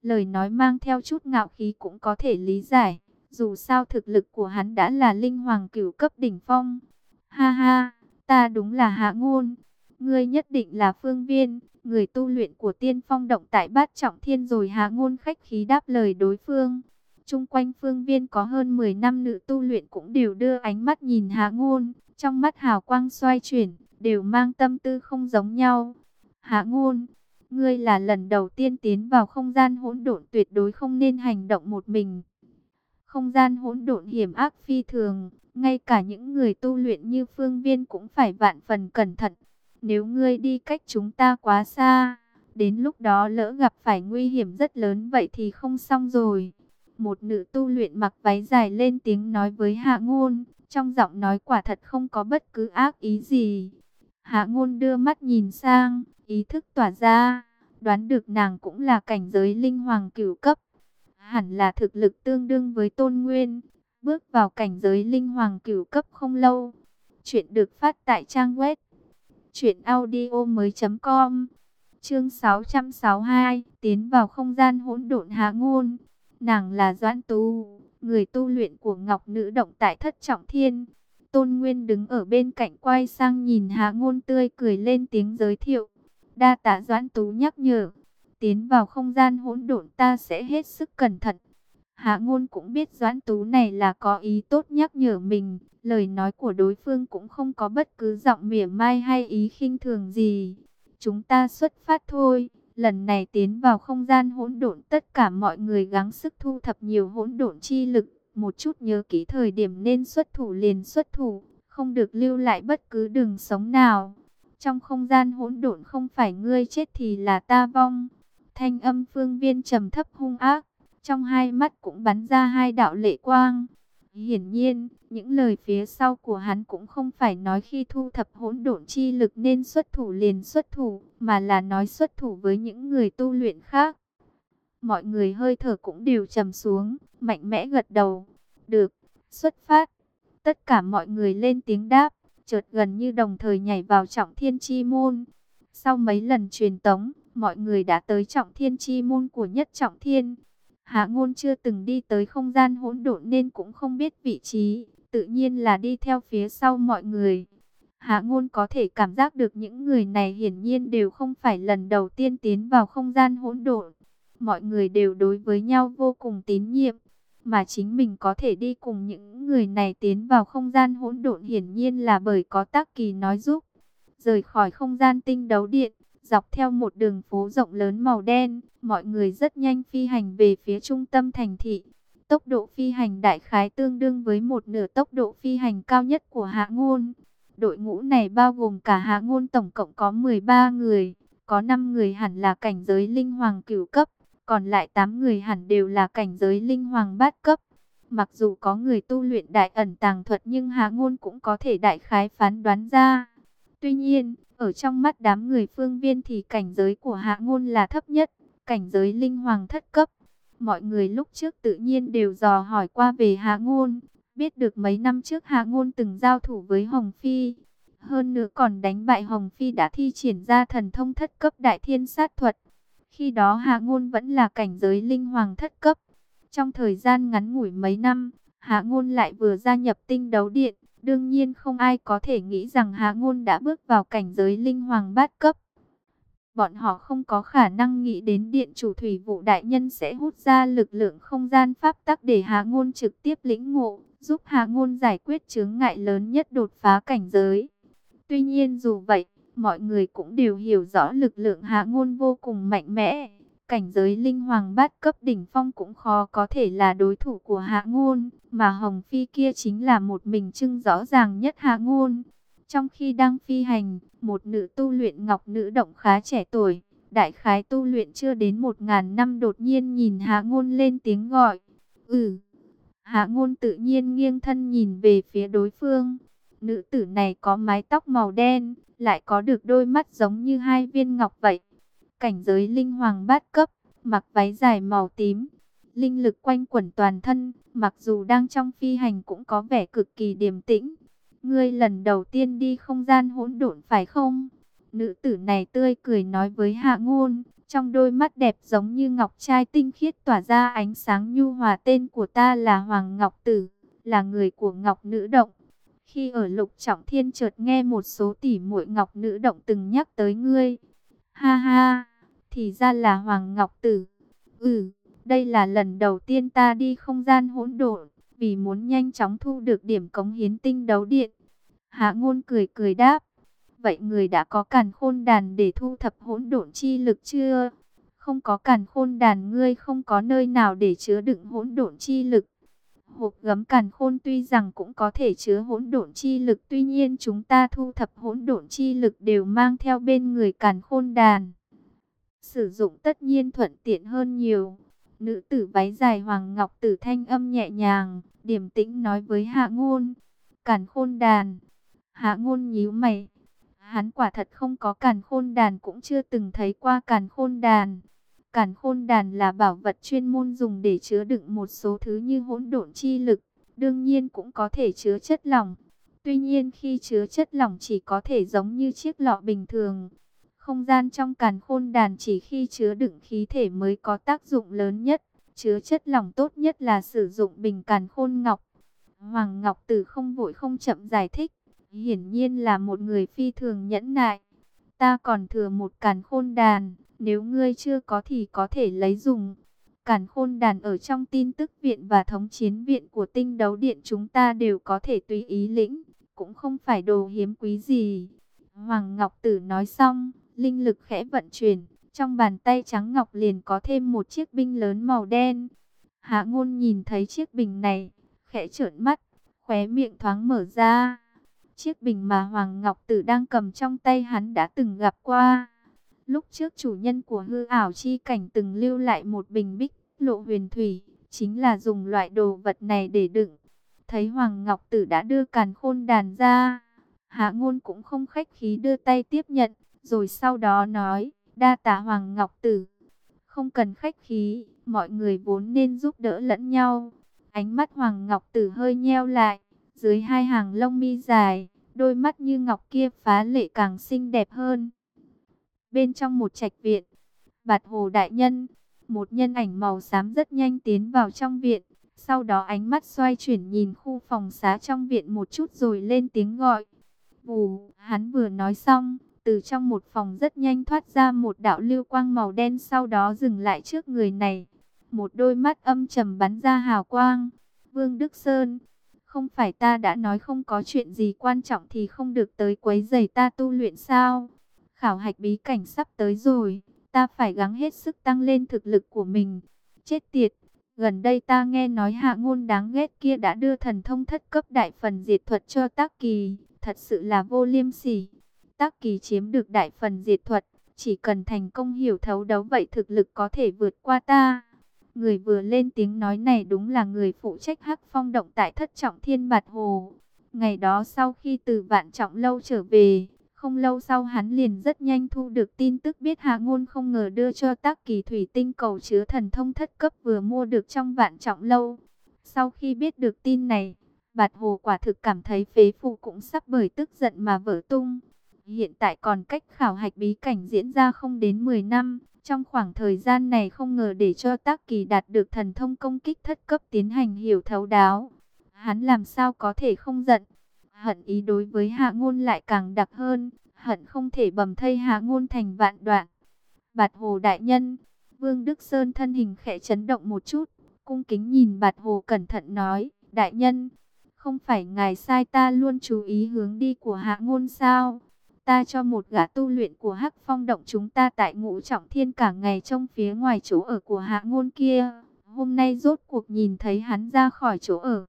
Lời nói mang theo chút ngạo khí cũng có thể lý giải. Dù sao thực lực của hắn đã là linh hoàng cửu cấp đỉnh phong. Ha ha, ta đúng là Hạ Ngôn. Ngươi nhất định là Phương Viên, người tu luyện của Tiên Phong Động tại Bát Trọng Thiên rồi. Hạ Ngôn khách khí đáp lời đối phương. Chung quanh Phương Viên có hơn 10 năm nữ tu luyện cũng đều đưa ánh mắt nhìn Hạ Ngôn. Trong mắt hào quang xoay chuyển, đều mang tâm tư không giống nhau. Hạ Ngôn, ngươi là lần đầu tiên tiến vào không gian hỗn độn, tuyệt đối không nên hành động một mình. Không gian hỗn độn hiểm ác phi thường, ngay cả những người tu luyện như Phương Viên cũng phải vạn phần cẩn thận. Nếu ngươi đi cách chúng ta quá xa, đến lúc đó lỡ gặp phải nguy hiểm rất lớn vậy thì không xong rồi. Một nữ tu luyện mặc váy dài lên tiếng nói với Hạ Ngôn, trong giọng nói quả thật không có bất cứ ác ý gì. Hạ Ngôn đưa mắt nhìn sang, ý thức tỏa ra, đoán được nàng cũng là cảnh giới linh hoàng cửu cấp. Hẳn là thực lực tương đương với Tôn Nguyên, bước vào cảnh giới linh hoàng cửu cấp không lâu. Chuyện được phát tại trang web truyệnaudiomoi.com. Chương 662, tiến vào không gian hỗn độn. Hạ Ngôn, nàng là Doãn Tú, người tu luyện của Ngọc Nữ Động tại Thất Trọng Thiên. Tôn Nguyên đứng ở bên cạnh quay sang nhìn Hạ Ngôn, tươi cười lên tiếng giới thiệu. Đa tạ Doãn Tú nhắc nhở. Tiến vào không gian hỗn độn ta sẽ hết sức cẩn thận. Hạ Ngôn cũng biết Doãn Tú này là có ý tốt nhắc nhở mình. Lời nói của đối phương cũng không có bất cứ giọng mỉa mai hay ý khinh thường gì. Chúng ta xuất phát thôi. Lần này tiến vào không gian hỗn độn, tất cả mọi người gắng sức thu thập nhiều hỗn độn chi lực. Một chút nhớ kỹ thời điểm nên xuất thủ liền xuất thủ, không được lưu lại bất cứ đường sống nào. Trong không gian hỗn độn không phải ngươi chết thì là ta vong. Thanh âm Phương Viên trầm thấp hung ác, trong hai mắt cũng bắn ra hai đạo lệ quang. Hiển nhiên, những lời phía sau của hắn cũng không phải nói khi thu thập hỗn độn chi lực nên xuất thủ liền xuất thủ, mà là nói xuất thủ với những người tu luyện khác. Mọi người hơi thở cũng đều trầm xuống, mạnh mẽ gật đầu. Được, xuất phát. Tất cả mọi người lên tiếng đáp, chợt gần như đồng thời nhảy vào Trọng Thiên Chi Môn. Sau mấy lần truyền tống, mọi người đã tới Trọng Thiên Chi Môn của Nhất Trọng Thiên. Hạ Ngôn chưa từng đi tới không gian hỗn độn nên cũng không biết vị trí, tự nhiên là đi theo phía sau mọi người. Hạ Ngôn có thể cảm giác được những người này hiển nhiên đều không phải lần đầu tiên tiến vào không gian hỗn độn. Mọi người đều đối với nhau vô cùng tín nhiệm, mà chính mình có thể đi cùng những người này tiến vào không gian hỗn độn hiển nhiên là bởi có Tắc Kỳ nói giúp. Rời khỏi không gian tinh đấu điện, dọc theo một đường phố rộng lớn màu đen, mọi người rất nhanh phi hành về phía trung tâm thành thị. Tốc độ phi hành đại khái tương đương với một nửa tốc độ phi hành cao nhất của Hạ Ngôn. Đội ngũ này bao gồm cả Hạ Ngôn, tổng cộng có 13 người, có 5 người hẳn là cảnh giới linh hoàng cửu cấp, còn lại 8 người hẳn đều là cảnh giới linh hoàng bát cấp. Mặc dù có người tu luyện đại ẩn tàng thuật nhưng Hạ Ngôn cũng có thể đại khái phán đoán ra. Tuy nhiên, ở trong mắt đám người Phương Viên thì cảnh giới của Hạ Ngôn là thấp nhất, cảnh giới linh hoàng thất cấp. Mọi người lúc trước tự nhiên đều dò hỏi qua về Hạ Ngôn, biết được mấy năm trước Hạ Ngôn từng giao thủ với Hồng Phi. Hơn nữa còn đánh bại Hồng Phi đã thi triển ra thần thông thất cấp đại thiên sát thuật. Khi đó Hạ Ngôn vẫn là cảnh giới linh hoàng thất cấp. Trong thời gian ngắn ngủi mấy năm, Hạ Ngôn lại vừa gia nhập tinh đấu điện. Đương nhiên không ai có thể nghĩ rằng Hạ Ngôn đã bước vào cảnh giới linh hoàng bát cấp. Bọn họ không có khả năng nghĩ đến điện chủ Thủy Vụ đại nhân sẽ hút ra lực lượng không gian pháp tắc để Hạ Ngôn trực tiếp lĩnh ngộ, giúp Hạ Ngôn giải quyết chướng ngại lớn nhất đột phá cảnh giới. Tuy nhiên dù vậy, mọi người cũng đều hiểu rõ lực lượng Hạ Ngôn vô cùng mạnh mẽ. Cảnh giới linh hoàng bát cấp đỉnh phong cũng khó có thể là đối thủ của Hạ Ngôn, mà Hồng Phi kia chính là một mình chứng rõ ràng nhất Hạ Ngôn. Trong khi đang phi hành, một nữ tu luyện Ngọc Nữ Động khá trẻ tuổi, đại khái tu luyện chưa đến 1000 năm, đột nhiên nhìn Hạ Ngôn lên tiếng gọi. Hạ Ngôn tự nhiên nghiêng thân nhìn về phía đối phương. Nữ tử này có mái tóc màu đen, lại có được đôi mắt giống như hai viên ngọc vậy. Cảnh giới linh hoàng bát cấp, mặc váy dài màu tím, linh lực quanh quẩn toàn thân, mặc dù đang trong phi hành cũng có vẻ cực kỳ điềm tĩnh. Ngươi lần đầu tiên đi không gian hỗn độn phải không? Nữ tử này tươi cười nói với Hạ Ngôn, Trong đôi mắt đẹp giống như ngọc trai tinh khiết tỏa ra ánh sáng nhu hòa. Tên của ta là Hoàng Ngọc Tử, là người của Ngọc Nữ Động. Khi ở Lục Trọng Thiên chợt nghe một số tỷ muội Ngọc Nữ Động từng nhắc tới ngươi. Ha ha, thì ra là Hoàng Ngọc Tử. Ừ, đây là lần đầu tiên ta đi không gian hỗn độn, vì muốn nhanh chóng thu được điểm cống hiến tinh đấu điện. Hạ Ngôn cười cười đáp. Vậy người đã có càn khôn đàn để thu thập hỗn độn chi lực chưa? Không có càn khôn đàn ngươi không có nơi nào để chứa đựng hỗn độn chi lực. Hộp gấm càn khôn tuy rằng cũng có thể chứa hỗn độn chi lực, tuy nhiên chúng ta thu thập hỗn độn chi lực đều mang theo bên người càn khôn đàn. Sử dụng tất nhiên thuận tiện hơn nhiều. Nữ tử váy dài Hoàng Ngọc Tử thanh âm nhẹ nhàng, điềm tĩnh nói với Hạ Ngôn. Càn khôn đàn. Hạ Ngôn nhíu mày. Hắn quả thật không có càn khôn đàn, cũng chưa từng thấy qua càn khôn đàn. Càn khôn đàn là bảo vật chuyên môn dùng để chứa đựng một số thứ như hỗn độn chi lực, đương nhiên cũng có thể chứa chất lỏng. Tuy nhiên khi chứa chất lỏng chỉ có thể giống như chiếc lọ bình thường. Không gian trong càn khôn đàn chỉ khi chứa đựng khí thể mới có tác dụng lớn nhất. Chứa chất lỏng tốt nhất là sử dụng bình càn khôn ngọc. Hoàng Ngọc Tử không vội không chậm giải thích. Hiển nhiên là một người phi thường nhẫn nại. Ta còn thừa một càn khôn đàn, nếu ngươi chưa có thì có thể lấy dùng. Càn khôn đàn ở trong tin tức viện và thống chiến viện của tinh đấu điện chúng ta đều có thể tùy ý lĩnh, cũng không phải đồ hiếm quý gì. Hoàng Ngọc Tử nói xong, linh lực khẽ vận chuyển, trong bàn tay trắng ngọc liền có thêm một chiếc binh lớn màu đen. Hạ Ngôn nhìn thấy chiếc bình này, khẽ trợn mắt, khóe miệng thoáng mở ra. Chiếc bình mà Hoàng Ngọc Tử đang cầm trong tay hắn đã từng gặp qua. Lúc trước chủ nhân của hư ảo chi cảnh từng lưu lại một bình bích lộ huyền thủy, chính là dùng loại đồ vật này để đựng. Thấy Hoàng Ngọc Tử đã đưa càn khôn đàn ra, Hạ Ngôn cũng không khách khí đưa tay tiếp nhận, rồi sau đó nói, đa tạ Hoàng Ngọc Tử. Không cần khách khí, mọi người vốn nên giúp đỡ lẫn nhau. Ánh mắt Hoàng Ngọc Tử hơi nheo lại, dưới hai hàng lông mi dài, đôi mắt như ngọc kia phá lệ càng xinh đẹp hơn. Bên trong một trạch viện, Bạt Hồ đại nhân, một nhân ảnh màu xám rất nhanh tiến vào trong viện. Sau đó ánh mắt xoay chuyển nhìn khu phòng xá trong viện một chút rồi lên tiếng gọi. Vù, hắn vừa nói xong, từ trong một phòng rất nhanh thoát ra một đạo lưu quang màu đen, sau đó dừng lại trước người này. Một đôi mắt âm trầm bắn ra hào quang. Vương Đức Sơn, không phải ta đã nói không có chuyện gì quan trọng thì không được tới quấy rầy ta tu luyện sao? Khảo hạch bí cảnh sắp tới rồi, ta phải gắng hết sức tăng lên thực lực của mình. Chết tiệt, gần đây ta nghe nói Hạ Ngôn đáng ghét kia đã đưa thần thông thất cấp đại phần diệt thuật cho Tắc Kỳ, thật sự là vô liêm sỉ. Tắc Kỳ chiếm được đại phần diệt thuật, chỉ cần thành công hiểu thấu đấu vậy thực lực có thể vượt qua ta. Người vừa lên tiếng nói này đúng là người phụ trách Hắc Phong động tại Thất Trọng Thiên Bạt Hồ. Ngày đó sau khi từ Vạn Trọng Lâu trở về, không lâu sau hắn liền rất nhanh thu được tin tức biết Hạ Ngôn không ngờ đưa cho Tắc Kỳ thủy tinh cầu chứa thần thông thất cấp vừa mua được trong Vạn Trọng Lâu. Sau khi biết được tin này, Bạt Hồ quả thực cảm thấy phế phụ cũng sắp bởi tức giận mà vỡ tung. Hiện tại còn cách khảo hạch bí cảnh diễn ra không đến 10 năm. Trong khoảng thời gian này không ngờ để cho Tắc Kỳ đạt được thần thông công kích thất cấp tiến hành hiểu thấu đáo. Hắn làm sao có thể không giận. Hận ý đối với Hạ Ngôn lại càng đặc hơn. Hận không thể bầm thây Hạ Ngôn thành vạn đoạn. Bạt Hồ đại nhân, Vương Đức Sơn thân hình khẽ chấn động một chút, cung kính nhìn Bạt Hồ cẩn thận nói, đại nhân, không phải ngài sai ta luôn chú ý hướng đi của Hạ Ngôn sao? Ta cho một gã tu luyện của Hắc Phong động chúng ta tại Ngũ Trọng Thiên cả ngày trông phía ngoài chỗ ở của Hạ Ngôn kia. Hôm nay rốt cuộc nhìn thấy hắn ra khỏi chỗ ở.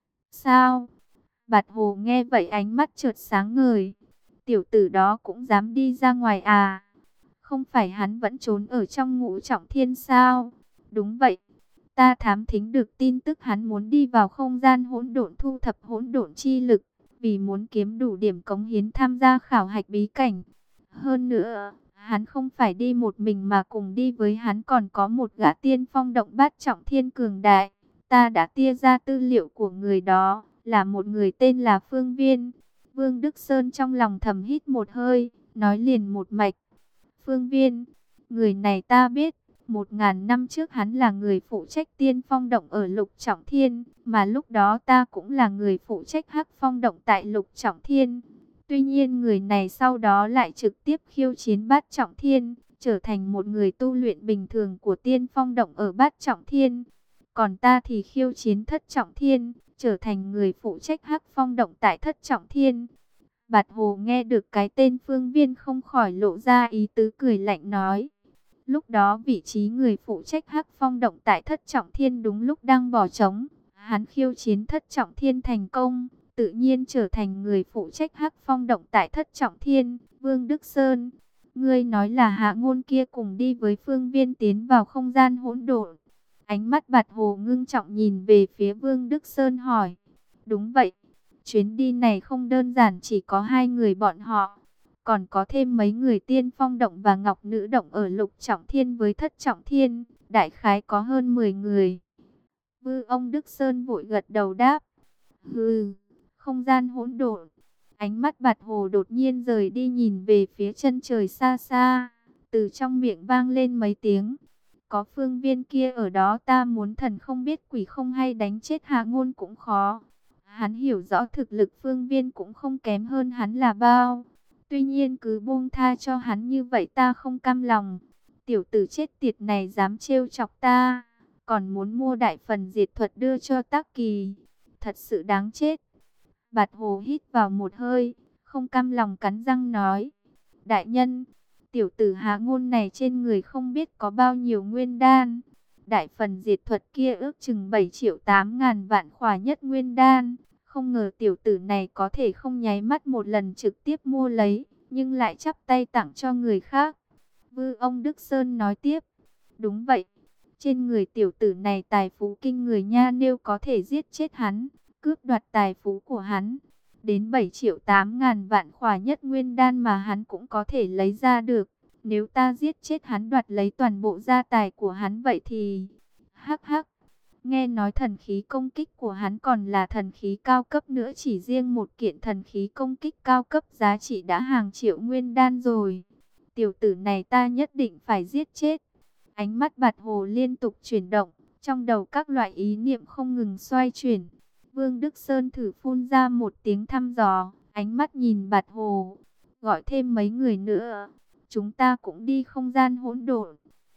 Sao? Bạt Hồ nghe vậy ánh mắt chợt sáng ngời. Tiểu tử đó cũng dám đi ra ngoài à? Không phải hắn vẫn trốn ở trong Ngũ Trọng Thiên sao? Đúng vậy. Ta thám thính được tin tức hắn muốn đi vào không gian hỗn độn thu thập hỗn độn chi lực, vì muốn kiếm đủ điểm cống hiến tham gia khảo hạch bí cảnh. Hơn nữa, hắn không phải đi một mình mà cùng đi với hắn còn có một gã tiên phong động bát trọng thiên cường đại. Ta đã tia ra tư liệu của người đó, là một người tên là Phương Viên. Vương Đức Sơn trong lòng thầm hít một hơi, nói liền một mạch. Phương Viên, Người này ta biết, 1000 năm trước hắn là người phụ trách Tiên Phong Động ở Lục Trọng Thiên, mà lúc đó ta cũng là người phụ trách Hắc Phong Động tại Lục Trọng Thiên. Tuy nhiên người này sau đó lại trực tiếp khiêu chiến Bát Trọng Thiên, trở thành một người tu luyện bình thường của Tiên Phong Động ở Bát Trọng Thiên. Còn ta thì khiêu chiến Thất Trọng Thiên, trở thành người phụ trách Hắc Phong Động tại Thất Trọng Thiên. Bạt Hồ nghe được cái tên Phương Viên không khỏi lộ ra ý tứ cười lạnh nói. Lúc đó vị trí người phụ trách Hắc Phong Động tại Thất Trọng Thiên đúng lúc đang bỏ trống. Hắn khiêu chiến Thất Trọng Thiên thành công, tự nhiên trở thành người phụ trách Hắc Phong Động tại Thất Trọng Thiên. Vương Đức Sơn, ngươi nói là Hạ Ngôn kia cùng đi với Phương Viên tiến vào không gian hỗn độn. Ánh mắt Bạt Hồ ngưng trọng nhìn về phía Vương Đức Sơn hỏi. Đúng vậy, chuyến đi này không đơn giản chỉ có hai người bọn họ, còn có thêm mấy người Tiên Phong Động và Ngọc Nữ Động ở Lục Trọng Thiên với Thất Trọng Thiên, đại khái có hơn 10 người. Ông Đức Sơn vội gật đầu đáp. Hừ, không gian hỗn độn. Ánh mắt Bạt Hồ đột nhiên rời đi nhìn về phía chân trời xa xa, từ trong miệng vang lên mấy tiếng. Có Phương Viên kia ở đó, ta muốn thần không biết quỷ không hay đánh chết Hạ Ngôn cũng khó. Hắn hiểu rõ thực lực Phương Viên cũng không kém hơn hắn là bao. Tuy nhiên cứ buông tha cho hắn như vậy ta không cam lòng. Tiểu tử chết tiệt này dám trêu chọc ta, còn muốn mua đại phần diệt thuật đưa cho Tắc Kỳ. Thật sự đáng chết. Bạt Hồ hít vào một hơi, không cam lòng cắn răng nói. Đại nhân, tiểu tử Hạ Ngôn này trên người không biết có bao nhiêu nguyên đan. Đại phần diệt thuật kia ước chừng 7 triệu 8 ngàn vạn khỏa nhất nguyên đan. Không ngờ tiểu tử này có thể không nháy mắt một lần trực tiếp mua lấy, nhưng lại chắp tay tặng cho người khác. Ông Đức Sơn nói tiếp. Đúng vậy, trên người tiểu tử này tài phú kinh người nha, nếu có thể giết chết hắn, cướp đoạt tài phú của hắn, đến 7 triệu 8 ngàn vạn khỏa nhất nguyên đan mà hắn cũng có thể lấy ra được. Nếu ta giết chết hắn đoạt lấy toàn bộ gia tài của hắn vậy thì... Hắc hắc, nghe nói thần khí công kích của hắn còn là thần khí cao cấp nữa, chỉ riêng một kiện thần khí công kích cao cấp giá trị đã hàng triệu nguyên đan rồi. Tiểu tử này ta nhất định phải giết chết. Ánh mắt Bạt Hồ liên tục chuyển động, trong đầu các loại ý niệm không ngừng xoay chuyển. Vương Đức Sơn thử phun ra một tiếng thăm dò, ánh mắt nhìn Bạt Hồ, gọi thêm mấy người nữa. Chúng ta cũng đi không gian hỗn độn.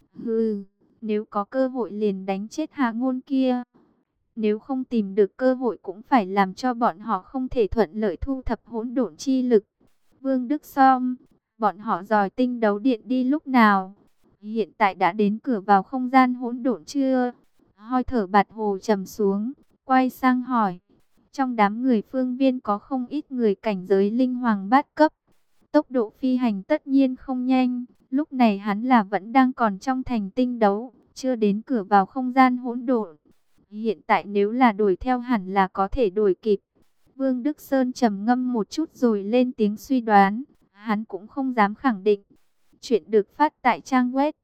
Hừ, nếu có cơ hội liền đánh chết Hạ Ngôn kia. Nếu không tìm được cơ hội cũng phải làm cho bọn họ không thể thuận lợi thu thập hỗn độn chi lực. Vương Đức Som, bọn họ dòi tinh đấu điện đi lúc nào? Hiện tại đã đến cửa vào không gian hỗn độn chưa? Hơi thở Bạt Hồ trầm xuống, quay sang hỏi. Trong đám người Phương Viên có không ít người cảnh giới linh hoàng bát cấp. Tốc độ phi hành tất nhiên không nhanh. Lúc này hắn là vẫn đang còn trong thành tinh đấu, chưa đến cửa vào không gian hỗn độn. Hiện tại nếu là đuổi theo hẳn là có thể đuổi kịp. Vương Đức Sơn trầm ngâm một chút rồi lên tiếng suy đoán. Hắn cũng không dám khẳng định. Chuyện được phát tại trang web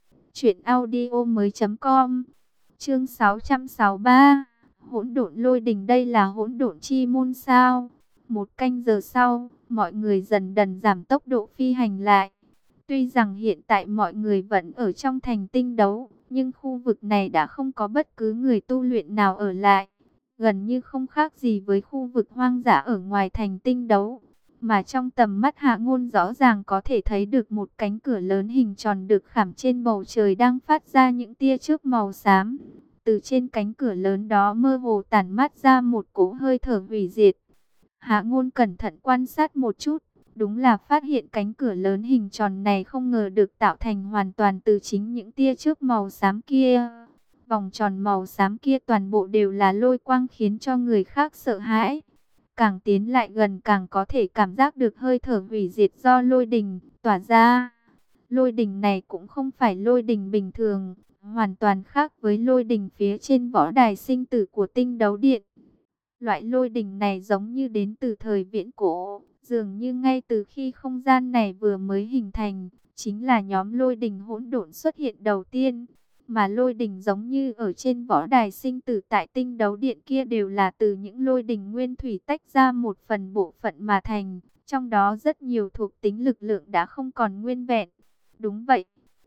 truyệnaudiomoi.com. Chương 663. Hỗn độn lôi đình, đây là hỗn độn chi môn sao? Một canh giờ sau, mọi người dần dần giảm tốc độ phi hành lại. Tuy rằng hiện tại mọi người vẫn ở trong thành tinh đấu, nhưng khu vực này đã không có bất cứ người tu luyện nào ở lại. Gần như không khác gì với khu vực hoang dã ở ngoài thành tinh đấu. Mà trong tầm mắt Hạ Ngôn rõ ràng có thể thấy được một cánh cửa lớn hình tròn được khảm trên bầu trời đang phát ra những tia chớp màu xám. Từ trên cánh cửa lớn đó mơ hồ tản mát ra một cỗ hơi thở hủy diệt. Hạ Ngôn cẩn thận quan sát một chút, đúng là phát hiện cánh cửa lớn hình tròn này không ngờ được tạo thành hoàn toàn từ chính những tia chớp màu xám kia. Vòng tròn màu xám kia toàn bộ đều là lôi quang khiến cho người khác sợ hãi. Càng tiến lại gần càng có thể cảm giác được hơi thở hủy diệt do lôi đình tỏa ra. Lôi đình này cũng không phải lôi đình bình thường, hoàn toàn khác với lôi đình phía trên võ đài sinh tử của tinh đấu điện. Loại lôi đình này giống như đến từ thời viễn cổ, dường như ngay từ khi không gian này vừa mới hình thành, chính là nhóm lôi đình hỗn độn xuất hiện đầu tiên. Mà lôi đình giống như ở trên võ đài sinh tử tại tinh đấu điện kia đều là từ những lôi đình nguyên thủy tách ra một phần bộ phận mà thành, trong đó rất nhiều thuộc tính lực lượng đã không còn nguyên vẹn. Đúng vậy,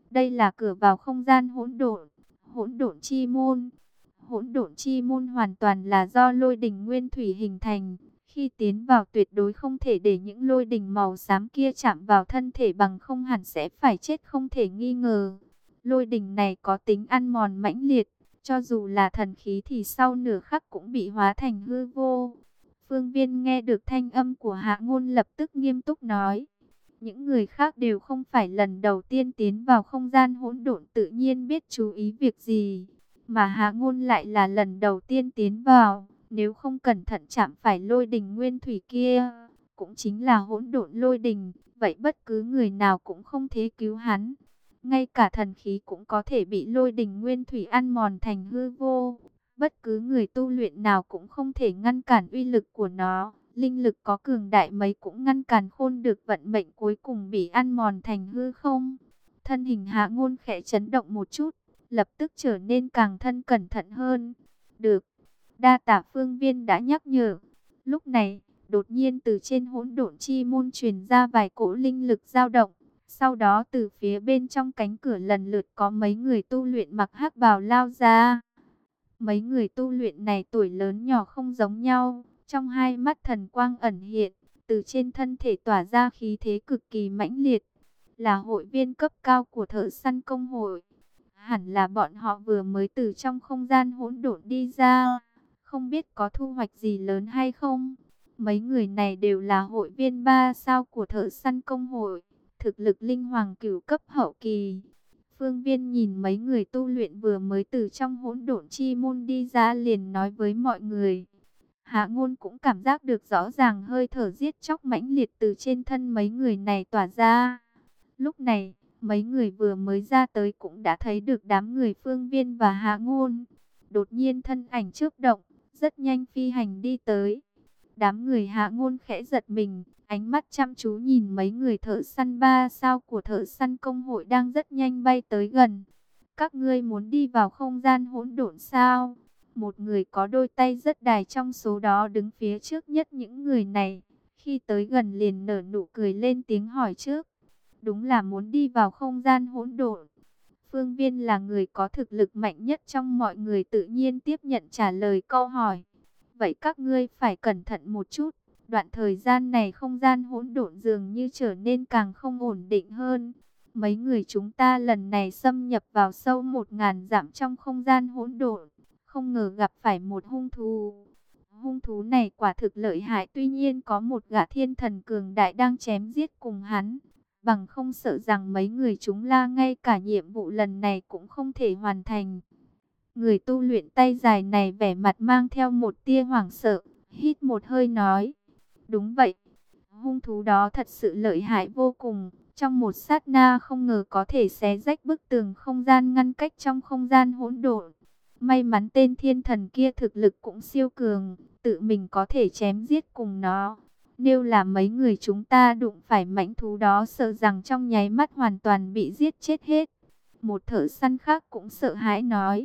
Đây là cửa vào không gian hỗn độn, hỗn độn chi môn. Hỗn độn chi môn hoàn toàn là do lôi đình nguyên thủy hình thành. Khi tiến vào tuyệt đối không thể để những lôi đình màu xám kia chạm vào thân thể, bằng không hẳn sẽ phải chết không thể nghi ngờ. Lôi đình này có tính ăn mòn mãnh liệt, cho dù là thần khí thì sau nửa khắc cũng bị hóa thành hư vô. Phương Viên nghe được thanh âm của Hạ Ngôn lập tức nghiêm túc nói. Những người khác đều không phải lần đầu tiên tiến vào không gian hỗn độn, tự nhiên biết chú ý việc gì. Mà Hạ Ngôn lại là lần đầu tiên tiến vào, nếu không cẩn thận chạm phải lôi đình nguyên thủy kia, cũng chính là hỗn độn lôi đình, vậy bất cứ người nào cũng không thể cứu hắn. Ngay cả thần khí cũng có thể bị lôi đình nguyên thủy ăn mòn thành hư vô. Bất cứ người tu luyện nào cũng không thể ngăn cản uy lực của nó. Linh lực có cường đại mấy cũng ngăn cản khôn được vận mệnh cuối cùng bị ăn mòn thành hư không. Thân hình Hạ Ngôn khẽ chấn động một chút, lập tức trở nên càng thân cẩn thận hơn. Được, đa tạ Phương Viên đã nhắc nhở. Lúc này, đột nhiên từ trên hỗn độn chi môn truyền ra vài cỗ linh lực dao động. Sau đó từ phía bên trong cánh cửa lần lượt có mấy người tu luyện mặc hắc bào lao ra. Mấy người tu luyện này tuổi lớn nhỏ không giống nhau, trong hai mắt thần quang ẩn hiện, từ trên thân thể tỏa ra khí thế cực kỳ mãnh liệt, là hội viên cấp cao của Thợ Săn Công hội. Hẳn là bọn họ vừa mới từ trong không gian hỗn độn đi ra, không biết có thu hoạch gì lớn hay không. Mấy người này đều là hội viên 3 sao của Thợ Săn Công hội, thực lực linh hoàng cửu cấp hậu kỳ. Phương Viên nhìn mấy người tu luyện vừa mới từ trong hỗn độn chi môn đi ra liền nói với mọi người. Hạ Ngôn cũng cảm giác được rõ ràng hơi thở giết chóc mãnh liệt từ trên thân mấy người này tỏa ra. Lúc này, mấy người vừa mới ra tới cũng đã thấy được đám người Phương Viên và Hạ Ngôn. Đột nhiên thân ảnh chớp động, rất nhanh phi hành đi tới. Đám người Hạ Ngôn khẽ giật mình, ánh mắt chăm chú nhìn mấy người thợ săn 3 sao của Thợ Săn Công hội đang rất nhanh bay tới gần. Các ngươi muốn đi vào không gian hỗn độn sao? Một người có đôi tay rất dài trong số đó đứng phía trước nhất những người này. Khi tới gần liền nở nụ cười lên tiếng hỏi trước. Đúng là muốn đi vào không gian hỗn độn. Phương Viên là người có thực lực mạnh nhất trong mọi người, tự nhiên tiếp nhận trả lời câu hỏi. Vậy các ngươi phải cẩn thận một chút. Đoạn thời gian này không gian hỗn độn dường như trở nên càng không ổn định hơn. Mấy người chúng ta lần này xâm nhập vào sâu 1000 dặm trong không gian hỗn độn, không ngờ gặp phải một hung thú. Hung thú này quả thực lợi hại, tuy nhiên có một gã thiên thần cường đại đang chém giết cùng hắn. Bằng không sợ rằng mấy người chúng la ngay cả nhiệm vụ lần này cũng không thể hoàn thành. Người tu luyện tay dài này vẻ mặt mang theo một tia hoảng sợ, hít một hơi nói. Đúng vậy, hung thú đó thật sự lợi hại vô cùng. Trong một sát na không ngờ có thể xé rách bức tường không gian ngăn cách trong không gian hỗn độn. May mắn tên thiên thần kia thực lực cũng siêu cường, tự mình có thể chém giết cùng nó. Nếu là mấy người chúng ta đụng phải mãnh thú đó, sợ rằng trong nháy mắt hoàn toàn bị giết chết hết. Một thợ săn khác cũng sợ hãi nói.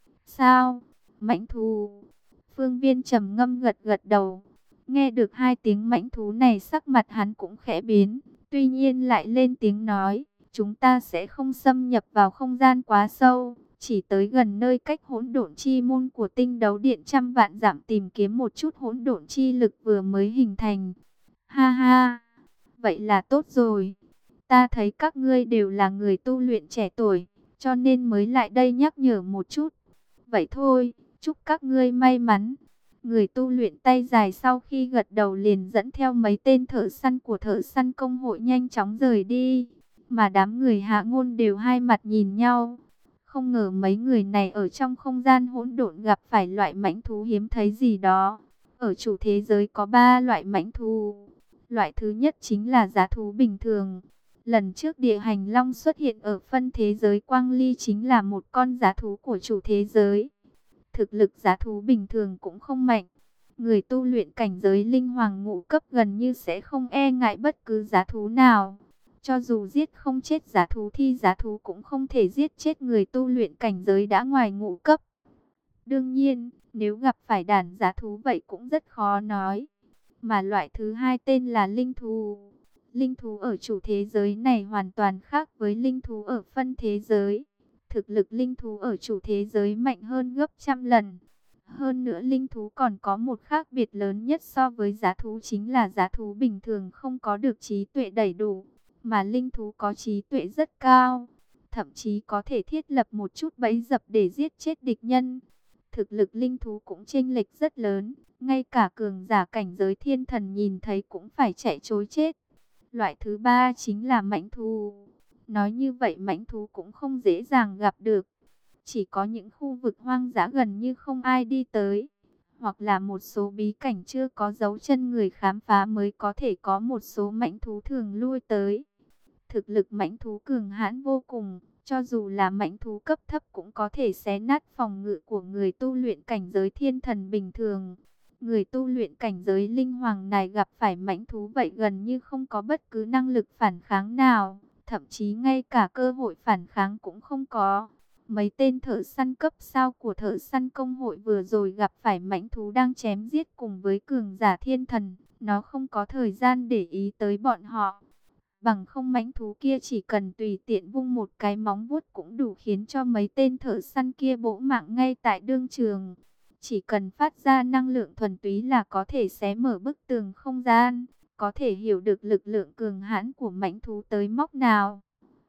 Sao? Mãnh thú? Phương Viên trầm ngâm gật gật đầu. Nghe được hai tiếng mãnh thú này, sắc mặt hắn cũng khẽ biến. Tuy nhiên lại lên tiếng nói. Chúng ta sẽ không xâm nhập vào không gian quá sâu, chỉ tới gần nơi cách hỗn độn chi môn của tinh đấu điện trăm vạn dặm tìm kiếm một chút hỗn độn chi lực vừa mới hình thành. Ha ha, vậy là tốt rồi. Ta thấy các ngươi đều là người tu luyện trẻ tuổi, cho nên mới lại đây nhắc nhở một chút. Vậy thôi, chúc các ngươi may mắn. Người tu luyện tay dài sau khi gật đầu liền dẫn theo mấy tên thợ săn của Thợ Săn Công hội nhanh chóng rời đi. Mà đám người Hạ Ngôn đều hai mặt nhìn nhau. Không ngờ mấy người này ở trong không gian hỗn độn gặp phải loại mãnh thú hiếm thấy gì đó. Ở chủ thế giới có 3 loại mãnh thú. Loại thứ nhất chính là dã thú bình thường. Lần trước địa hành long xuất hiện ở phân thế giới Quang Ly chính là một con dã thú của chủ thế giới. Thực lực dã thú bình thường cũng không mạnh. Người tu luyện cảnh giới linh hoàng ngũ cấp gần như sẽ không e ngại bất cứ dã thú nào. Cho dù giết không chết dã thú thì dã thú cũng không thể giết chết người tu luyện cảnh giới đã ngoài ngũ cấp. Đương nhiên, nếu gặp phải đàn dã thú vậy cũng rất khó nói. Mà loại thứ hai tên là linh thú. Linh thú ở chủ thế giới này hoàn toàn khác với linh thú ở phân thế giới. Thực lực linh thú ở chủ thế giới mạnh hơn gấp trăm lần. Hơn nữa linh thú còn có một khác biệt lớn nhất so với giá thú, chính là giá thú bình thường không có được trí tuệ đầy đủ, mà linh thú có trí tuệ rất cao, thậm chí có thể thiết lập một chút bẫy dập để giết chết địch nhân. Thực lực linh thú cũng chênh lệch rất lớn, ngay cả cường giả cảnh giới thiên thần nhìn thấy cũng phải chạy trối chết. Loại thứ ba chính là mãnh thú. Nói như vậy mãnh thú cũng không dễ dàng gặp được. Chỉ có những khu vực hoang dã gần như không ai đi tới, hoặc là một số bí cảnh chưa có dấu chân người khám phá mới có thể có một số mãnh thú thường lui tới. Thực lực mãnh thú cường hãn vô cùng, cho dù là mãnh thú cấp thấp cũng có thể xé nát phòng ngự của người tu luyện cảnh giới thiên thần bình thường. Người tu luyện cảnh giới linh hoàng này gặp phải mãnh thú vậy gần như không có bất cứ năng lực phản kháng nào, thậm chí ngay cả cơ hội phản kháng cũng không có. Mấy tên thợ săn cấp sao của thợ săn công hội vừa rồi gặp phải mãnh thú đang chém giết cùng với cường giả thiên thần, nó không có thời gian để ý tới bọn họ. Bằng không mãnh thú kia chỉ cần tùy tiện vung một cái móng vuốt cũng đủ khiến cho mấy tên thợ săn kia bỗ mạng ngay tại đương trường. Chỉ cần phát ra năng lượng thuần túy là có thể xé mở bức tường không gian, có thể hiểu được lực lượng cường hãn của mãnh thú tới móc nào.